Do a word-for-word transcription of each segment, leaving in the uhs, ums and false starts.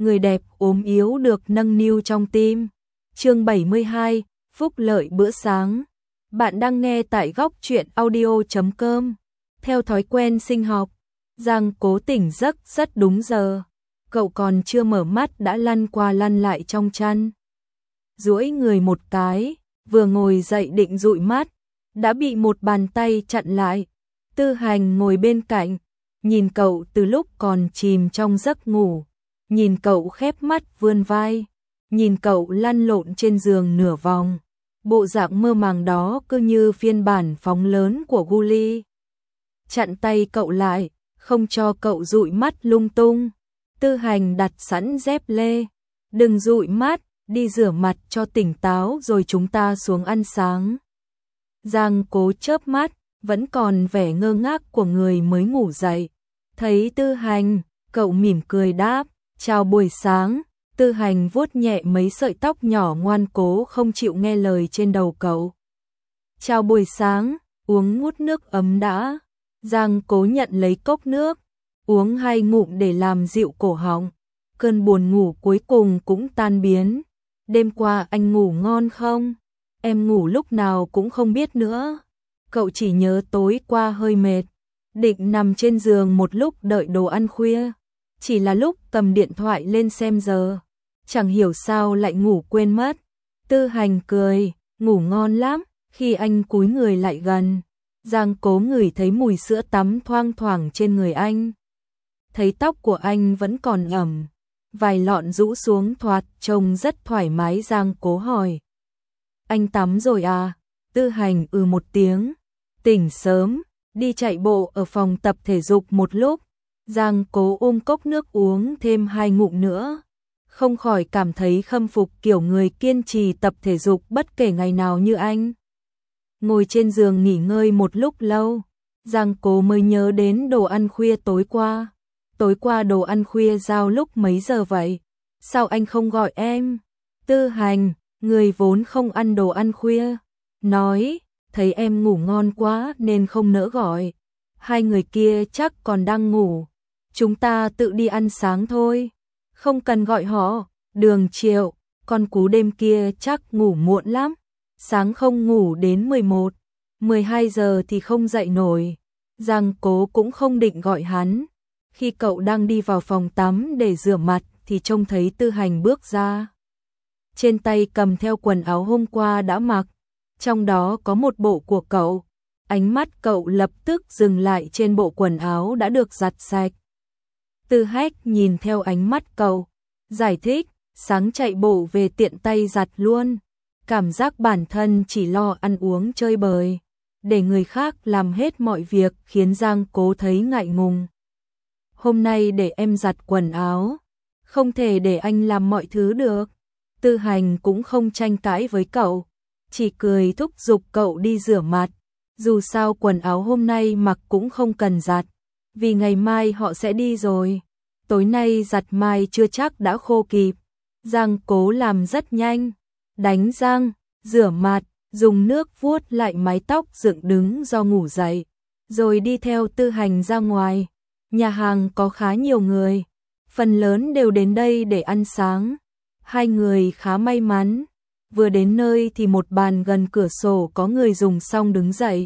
người đẹp ốm yếu được nâng niu trong tim. Chương bảy mươi hai, phúc lợi bữa sáng. Bạn đang nghe tại góc truyện audio chấm com. Theo thói quen sinh học, Giang Cố tỉnh giấc rất đúng giờ. Cậu còn chưa mở mắt đã lăn qua lăn lại trong chăn. Duỗi người một cái, vừa ngồi dậy định dụi mắt, đã bị một bàn tay chặn lại. Tư Hành ngồi bên cạnh, nhìn cậu từ lúc còn chìm trong giấc ngủ, nhìn cậu khép mắt vươn vai, nhìn cậu lăn lộn trên giường nửa vòng. Bộ dạng mơ màng đó cứ như phiên bản phóng lớn của Gully. Chặn tay cậu lại, không cho cậu dụi mắt lung tung. Tư Hành đặt sẵn dép lê. Đừng dụi mắt, đi rửa mặt cho tỉnh táo rồi chúng ta xuống ăn sáng. Giang Cố chớp mắt, vẫn còn vẻ ngơ ngác của người mới ngủ dậy. Thấy Tư Hành, cậu mỉm cười đáp, chào buổi sáng. Tư Hành vuốt nhẹ mấy sợi tóc nhỏ ngoan cố không chịu nghe lời trên đầu cậu. Chào buổi sáng, uống ngút nước ấm đã. Giang Cố nhận lấy cốc nước, uống hai ngụm để làm dịu cổ họng. Cơn buồn ngủ cuối cùng cũng tan biến. Đêm qua anh ngủ ngon không? Em ngủ lúc nào cũng không biết nữa. Cậu chỉ nhớ tối qua hơi mệt, định nằm trên giường một lúc đợi đồ ăn khuya. Chỉ là lúc cầm điện thoại lên xem giờ, chẳng hiểu sao lại ngủ quên mất. Tư Hành cười, ngủ ngon lắm. Khi anh cúi người lại gần, Giang Cố ngửi thấy mùi sữa tắm thoang thoảng trên người anh. Thấy tóc của anh vẫn còn ẩm, vài lọn rũ xuống thoạt trông rất thoải mái. Giang Cố hỏi, anh tắm rồi à? Tư Hành ừ một tiếng, tỉnh sớm, đi chạy bộ ở phòng tập thể dục một lúc. Giang Cố ôm cốc nước uống thêm hai ngụm nữa, không khỏi cảm thấy khâm phục kiểu người kiên trì tập thể dục bất kể ngày nào như anh. Ngồi trên giường nghỉ ngơi một lúc lâu, Giang Cố mới nhớ đến đồ ăn khuya tối qua. Tối qua đồ ăn khuya giao lúc mấy giờ vậy? Sao anh không gọi em? Tư Hành, người vốn không ăn đồ ăn khuya, nói, thấy em ngủ ngon quá nên không nỡ gọi. Hai người kia chắc còn đang ngủ, chúng ta tự đi ăn sáng thôi, không cần gọi họ. Đường Triệu, con cú đêm kia chắc ngủ muộn lắm, sáng không ngủ đến mười một, mười hai giờ thì không dậy nổi. Giang Cố cũng không định gọi hắn. Khi cậu đang đi vào phòng tắm để rửa mặt thì trông thấy Tư Hành bước ra. Trên tay cầm theo quần áo hôm qua đã mặc, trong đó có một bộ của cậu. Ánh mắt cậu lập tức dừng lại trên bộ quần áo đã được giặt sạch. Tư Hách nhìn theo ánh mắt cậu, giải thích, sáng chạy bộ về tiện tay giặt luôn. Cảm giác bản thân chỉ lo ăn uống chơi bời, để người khác làm hết mọi việc khiến Giang Cố thấy ngại ngùng. Hôm nay để em giặt quần áo, không thể để anh làm mọi thứ được. Tư Hành cũng không tranh cãi với cậu, chỉ cười thúc giục cậu đi rửa mặt. Dù sao quần áo hôm nay mặc cũng không cần giặt, vì ngày mai họ sẽ đi rồi. Tối nay giặt mai chưa chắc đã khô kịp. Giang Cố làm rất nhanh, đánh răng, rửa mặt, dùng nước vuốt lại mái tóc dựng đứng do ngủ dậy, rồi đi theo Tư Hành ra ngoài. Nhà hàng có khá nhiều người, phần lớn đều đến đây để ăn sáng. Hai người khá may mắn, vừa đến nơi thì một bàn gần cửa sổ có người dùng xong đứng dậy.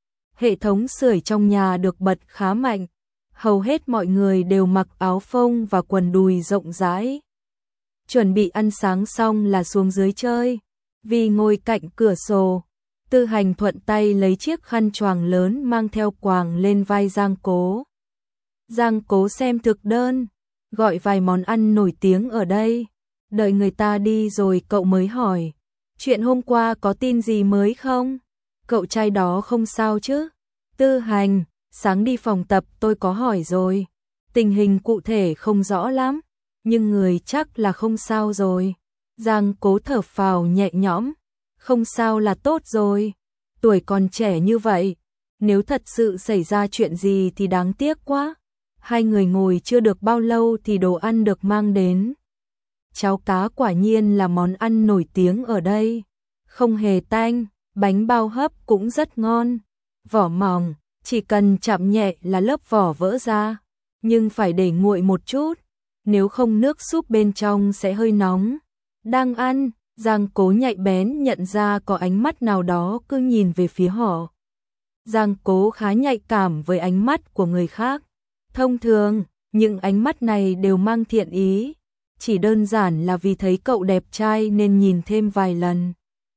Hệ thống sưởi trong nhà được bật khá mạnh, hầu hết mọi người đều mặc áo phông và quần đùi rộng rãi. Chuẩn bị ăn sáng xong là xuống dưới chơi. Vì ngồi cạnh cửa sổ, Tư Hành thuận tay lấy chiếc khăn choàng lớn mang theo quàng lên vai Giang Cố. Giang Cố xem thực đơn, gọi vài món ăn nổi tiếng ở đây. Đợi người ta đi rồi cậu mới hỏi, chuyện hôm qua có tin gì mới không? Cậu trai đó không sao chứ? Tư Hành, sáng đi phòng tập tôi có hỏi rồi, tình hình cụ thể không rõ lắm, nhưng người chắc là không sao rồi. Giang Cố thở phào nhẹ nhõm, không sao là tốt rồi, tuổi còn trẻ như vậy, nếu thật sự xảy ra chuyện gì thì đáng tiếc quá. Hai người ngồi chưa được bao lâu thì đồ ăn được mang đến. Cháo cá quả nhiên là món ăn nổi tiếng ở đây, không hề tanh, bánh bao hấp cũng rất ngon, vỏ mỏng, chỉ cần chạm nhẹ là lớp vỏ vỡ ra, nhưng phải để nguội một chút. nếu không nước súp bên trong sẽ hơi nóng. Đang ăn, Giang Cố nhạy bén nhận ra có ánh mắt nào đó cứ nhìn về phía họ. Giang Cố khá nhạy cảm với ánh mắt của người khác. Thông thường, những ánh mắt này đều mang thiện ý, chỉ đơn giản là vì thấy cậu đẹp trai nên nhìn thêm vài lần.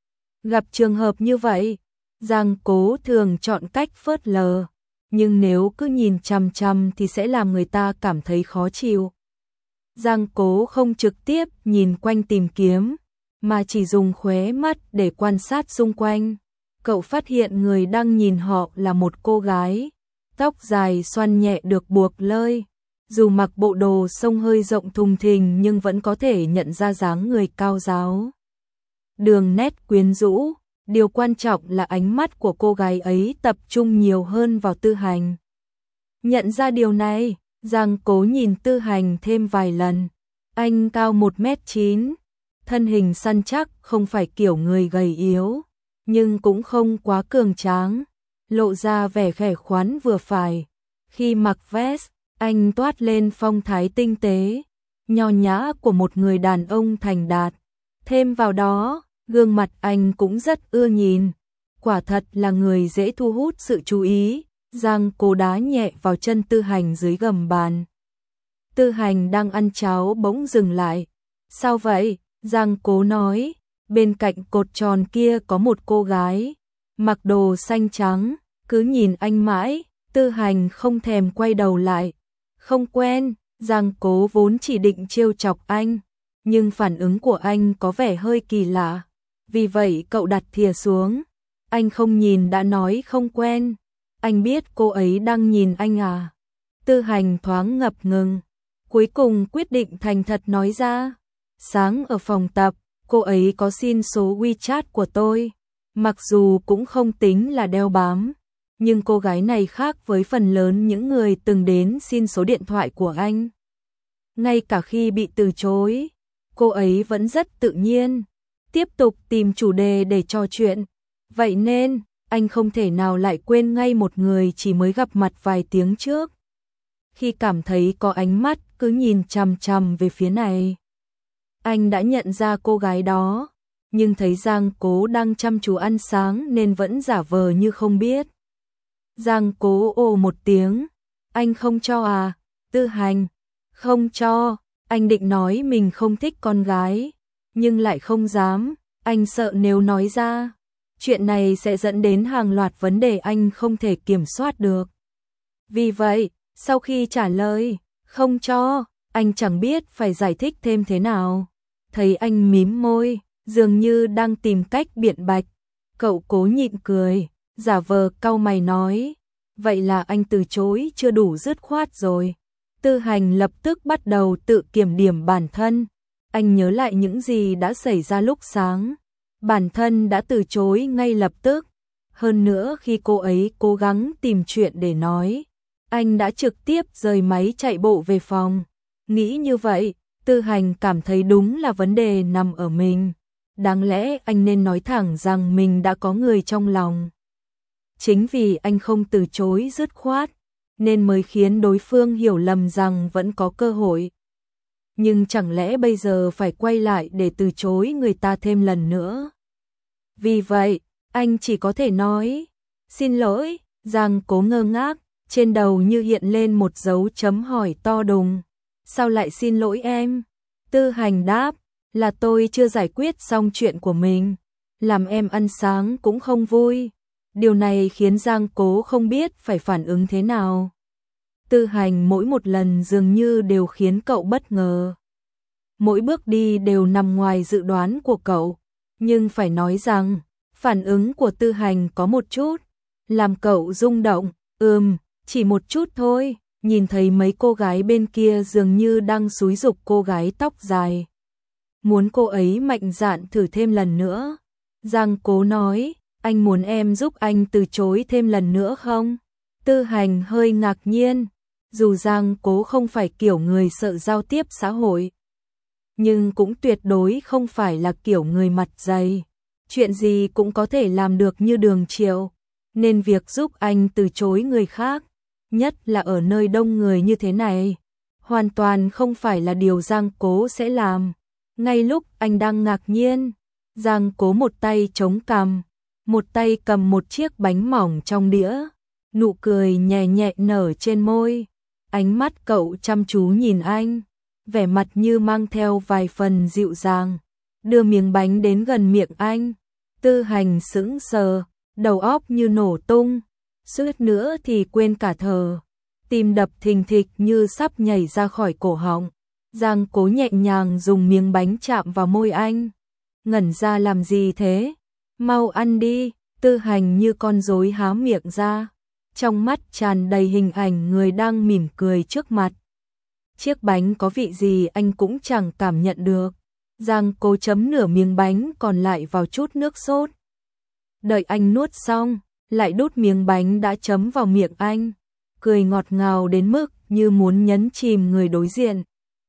Gặp trường hợp như vậy, Giang Cố thường chọn cách phớt lờ, nhưng nếu cứ nhìn chằm chằm thì sẽ làm người ta cảm thấy khó chịu. Giang Cố không trực tiếp nhìn quanh tìm kiếm, mà chỉ dùng khóe mắt để quan sát xung quanh. Cậu phát hiện người đang nhìn họ là một cô gái, tóc dài xoăn nhẹ được buộc lơi. Dù mặc bộ đồ xông hơi rộng thùng thình nhưng vẫn có thể nhận ra dáng người cao ráo. Đường nét quyến rũ, điều quan trọng là ánh mắt của cô gái ấy tập trung nhiều hơn vào Tư Hành. Nhận ra điều này, Giang Cố nhìn Tư Hành thêm vài lần. Anh cao một mét chín, thân hình săn chắc, không phải kiểu người gầy yếu, nhưng cũng không quá cường tráng, lộ ra vẻ khỏe khoắn vừa phải. Khi mặc vest, anh toát lên phong thái tinh tế, nho nhã của một người đàn ông thành đạt. Thêm vào đó, gương mặt anh cũng rất ưa nhìn, quả thật là người dễ thu hút sự chú ý. Giang Cố đá nhẹ vào chân Tư Hành dưới gầm bàn. Tư Hành đang ăn cháo bỗng dừng lại. Sao vậy? Giang Cố nói. Bên cạnh cột tròn kia có một cô gái, mặc đồ xanh trắng, cứ nhìn anh mãi. Tư Hành không thèm quay đầu lại. Không quen. Giang Cố vốn chỉ định trêu chọc anh, nhưng phản ứng của anh có vẻ hơi kỳ lạ. Vì vậy cậu đặt thìa xuống. Anh không nhìn đã nói không quen. Anh biết cô ấy đang nhìn anh à? Tư Hành thoáng ngập ngừng, cuối cùng quyết định thành thật nói ra. Sáng ở phòng tập, cô ấy có xin số WeChat của tôi. Mặc dù cũng không tính là đeo bám, nhưng cô gái này khác với phần lớn những người từng đến xin số điện thoại của anh. Ngay cả khi bị từ chối, cô ấy vẫn rất tự nhiên, tiếp tục tìm chủ đề để trò chuyện. Vậy nên, anh không thể nào lại quên ngay một người chỉ mới gặp mặt vài tiếng trước. Khi cảm thấy có ánh mắt cứ nhìn chằm chằm về phía này, anh đã nhận ra cô gái đó, nhưng thấy Giang Cố đang chăm chú ăn sáng nên vẫn giả vờ như không biết. Giang Cố ồ một tiếng. Anh không cho à? Tư Hành. Không cho. Anh định nói mình không thích con gái, nhưng lại không dám. Anh sợ nếu nói ra, chuyện này sẽ dẫn đến hàng loạt vấn đề anh không thể kiểm soát được. Vì vậy, sau khi trả lời không cho, anh chẳng biết phải giải thích thêm thế nào. Thấy anh mím môi, dường như đang tìm cách biện bạch, cậu cố nhịn cười, giả vờ cau mày nói. Vậy là anh từ chối chưa đủ dứt khoát rồi. Tư Hành lập tức bắt đầu tự kiểm điểm bản thân. Anh nhớ lại những gì đã xảy ra lúc sáng. Bản thân đã từ chối ngay lập tức. Hơn nữa khi cô ấy cố gắng tìm chuyện để nói, anh đã trực tiếp rời máy chạy bộ về phòng. Nghĩ như vậy, Tư Hành cảm thấy đúng là vấn đề nằm ở mình. Đáng lẽ anh nên nói thẳng rằng mình đã có người trong lòng. Chính vì anh không từ chối dứt khoát, nên mới khiến đối phương hiểu lầm rằng vẫn có cơ hội. Nhưng chẳng lẽ bây giờ phải quay lại để từ chối người ta thêm lần nữa? Vì vậy, anh chỉ có thể nói, xin lỗi. Giang Cố ngơ ngác, trên đầu như hiện lên một dấu chấm hỏi to đùng. Sao lại xin lỗi em? Tư Hành đáp, là tôi chưa giải quyết xong chuyện của mình, làm em ăn sáng cũng không vui. Điều này khiến Giang Cố không biết phải phản ứng thế nào. Tư Hành mỗi một lần dường như đều khiến cậu bất ngờ. Mỗi bước đi đều nằm ngoài dự đoán của cậu. Nhưng phải nói rằng, phản ứng của Tư Hành có một chút làm cậu rung động. Ừm, chỉ một chút thôi. Nhìn thấy mấy cô gái bên kia dường như đang xúi giục cô gái tóc dài, muốn cô ấy mạnh dạn thử thêm lần nữa. Giang Cố nói, anh muốn em giúp anh từ chối thêm lần nữa không? Tư Hành hơi ngạc nhiên. Dù Giang Cố không phải kiểu người sợ giao tiếp xã hội, nhưng cũng tuyệt đối không phải là kiểu người mặt dày. Chuyện gì cũng có thể làm được như Đường Triệu, nên việc giúp anh từ chối người khác, nhất là ở nơi đông người như thế này, hoàn toàn không phải là điều Giang Cố sẽ làm. Ngay lúc anh đang ngạc nhiên, Giang Cố một tay chống cằm, một tay cầm một chiếc bánh mỏng trong đĩa, nụ cười nhẹ nhẹ nở trên môi. Ánh mắt cậu chăm chú nhìn anh, vẻ mặt như mang theo vài phần dịu dàng, đưa miếng bánh đến gần miệng anh. Tư Hành sững sờ, đầu óc như nổ tung, suýt nữa thì quên cả thở, tim đập thình thịch như sắp nhảy ra khỏi cổ họng. Giang Cố nhẹ nhàng dùng miếng bánh chạm vào môi anh. Ngẩn ra làm gì thế? Mau ăn đi. Tư Hành như con rối há miệng ra, trong mắt tràn đầy hình ảnh người đang mỉm cười trước mặt. Chiếc bánh có vị gì anh cũng chẳng cảm nhận được. Giang Cố chấm nửa miếng bánh còn lại vào chút nước sốt. Đợi anh nuốt xong, lại đút miếng bánh đã chấm vào miệng anh, cười ngọt ngào đến mức như muốn nhấn chìm người đối diện.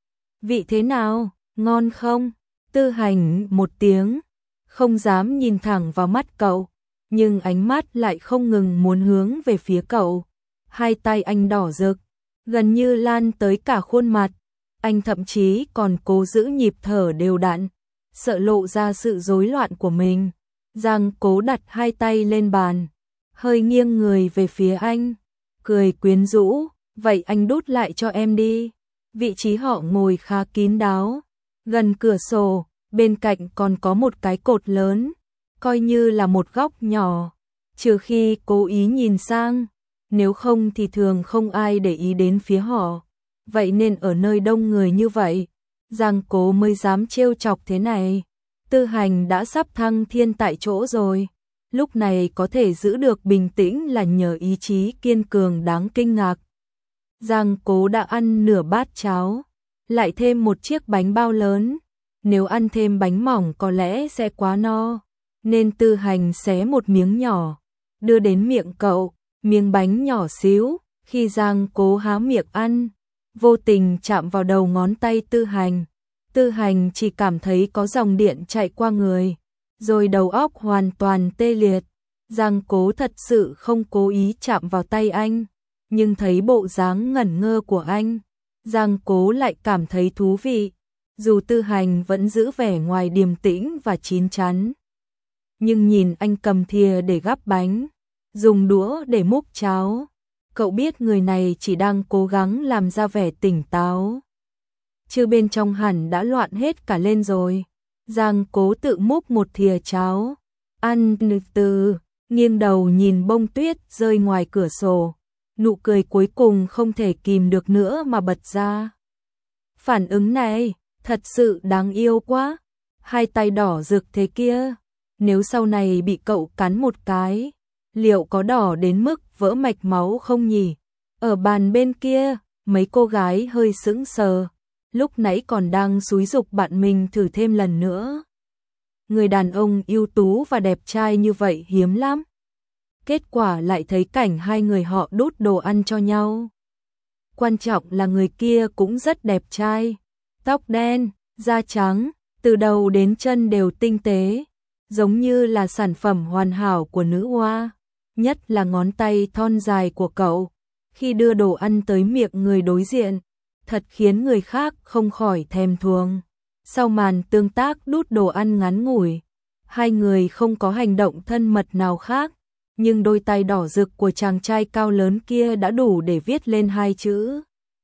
Vị thế nào, ngon không? Tư Hành một tiếng, không dám nhìn thẳng vào mắt cậu, nhưng ánh mắt lại không ngừng muốn hướng về phía cậu. Hai tay anh đỏ rực, gần như lan tới cả khuôn mặt. Anh thậm chí còn cố giữ nhịp thở đều đặn, sợ lộ ra sự rối loạn của mình. Giang Cố đặt hai tay lên bàn, hơi nghiêng người về phía anh, cười quyến rũ, vậy anh đút lại cho em đi. Vị trí họ ngồi khá kín đáo, gần cửa sổ, bên cạnh còn có một cái cột lớn, coi như là một góc nhỏ, trừ khi cố ý nhìn sang, nếu không thì thường không ai để ý đến phía họ. Vậy nên ở nơi đông người như vậy, Giang Cố mới dám trêu chọc thế này. Tư Hành đã sắp thăng thiên tại chỗ rồi, lúc này có thể giữ được bình tĩnh là nhờ ý chí kiên cường đáng kinh ngạc. Giang Cố đã ăn nửa bát cháo, lại thêm một chiếc bánh bao lớn, nếu ăn thêm bánh mỏng có lẽ sẽ quá no, nên Tư Hành xé một miếng nhỏ, đưa đến miệng cậu. Miếng bánh nhỏ xíu, khi Giang Cố há miệng ăn, vô tình chạm vào đầu ngón tay Tư Hành. Tư Hành chỉ cảm thấy có dòng điện chạy qua người, rồi đầu óc hoàn toàn tê liệt. Giang Cố thật sự không cố ý chạm vào tay anh, nhưng thấy bộ dáng ngẩn ngơ của anh, Giang Cố lại cảm thấy thú vị. Dù Tư Hành vẫn giữ vẻ ngoài điềm tĩnh và chín chắn, nhưng nhìn anh cầm thìa để gắp bánh, dùng đũa để múc cháo, cậu biết người này chỉ đang cố gắng làm ra vẻ tỉnh táo, chứ bên trong hẳn đã loạn hết cả lên rồi. Giang Cố tự múc một thìa cháo, ăn từ, nghiêng đầu nhìn bông tuyết rơi ngoài cửa sổ, nụ cười cuối cùng không thể kìm được nữa mà bật ra. Phản ứng này, thật sự đáng yêu quá, hai tay đỏ rực thế kia, nếu sau này bị cậu cắn một cái, liệu có đỏ đến mức vỡ mạch máu không nhỉ? Ở bàn bên kia, mấy cô gái hơi sững sờ, lúc nãy còn đang xúi giục bạn mình thử thêm lần nữa. Người đàn ông ưu tú và đẹp trai như vậy hiếm lắm. Kết quả lại thấy cảnh hai người họ đút đồ ăn cho nhau. Quan trọng là người kia cũng rất đẹp trai, tóc đen, da trắng, từ đầu đến chân đều tinh tế, giống như là sản phẩm hoàn hảo của nữ hoa. Nhất là ngón tay thon dài của cậu, khi đưa đồ ăn tới miệng người đối diện, thật khiến người khác không khỏi thèm thuồng. Sau màn tương tác đút đồ ăn ngắn ngủi, hai người không có hành động thân mật nào khác, nhưng đôi tay đỏ rực của chàng trai cao lớn kia đã đủ để viết lên hai chữ.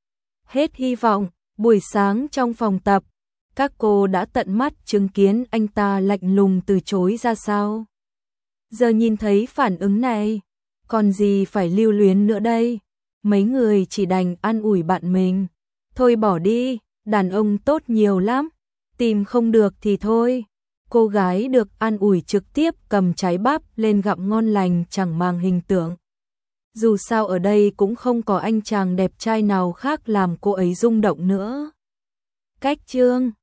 Hết hy vọng. Buổi sáng trong phòng tập, các cô đã tận mắt chứng kiến anh ta lạnh lùng từ chối ra sao. Giờ nhìn thấy phản ứng này, còn gì phải lưu luyến nữa đây. Mấy người chỉ đành an ủi bạn mình. Thôi bỏ đi, đàn ông tốt nhiều lắm, tìm không được thì thôi. Cô gái được an ủi trực tiếp cầm trái bắp lên gặm ngon lành chẳng màng hình tượng. Dù sao ở đây cũng không có anh chàng đẹp trai nào khác làm cô ấy rung động nữa. Cách chương